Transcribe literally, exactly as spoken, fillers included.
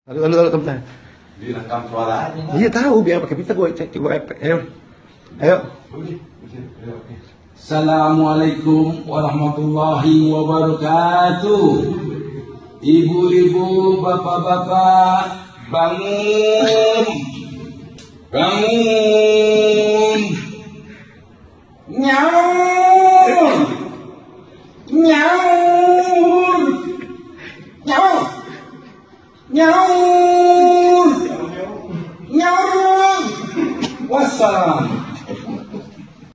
Lalu lalu lalu teman. Direkam suaranya. Iya tahu, biar pakai pita gue cek gue efek. Ayo, ayo. Assalamualaikum warahmatullahi wabarakatuh. Ibu-ibu, bapak-bapak, bangun, bangun, nyaur, nyaur, nyaur, nyaur, nyaur, wassalam.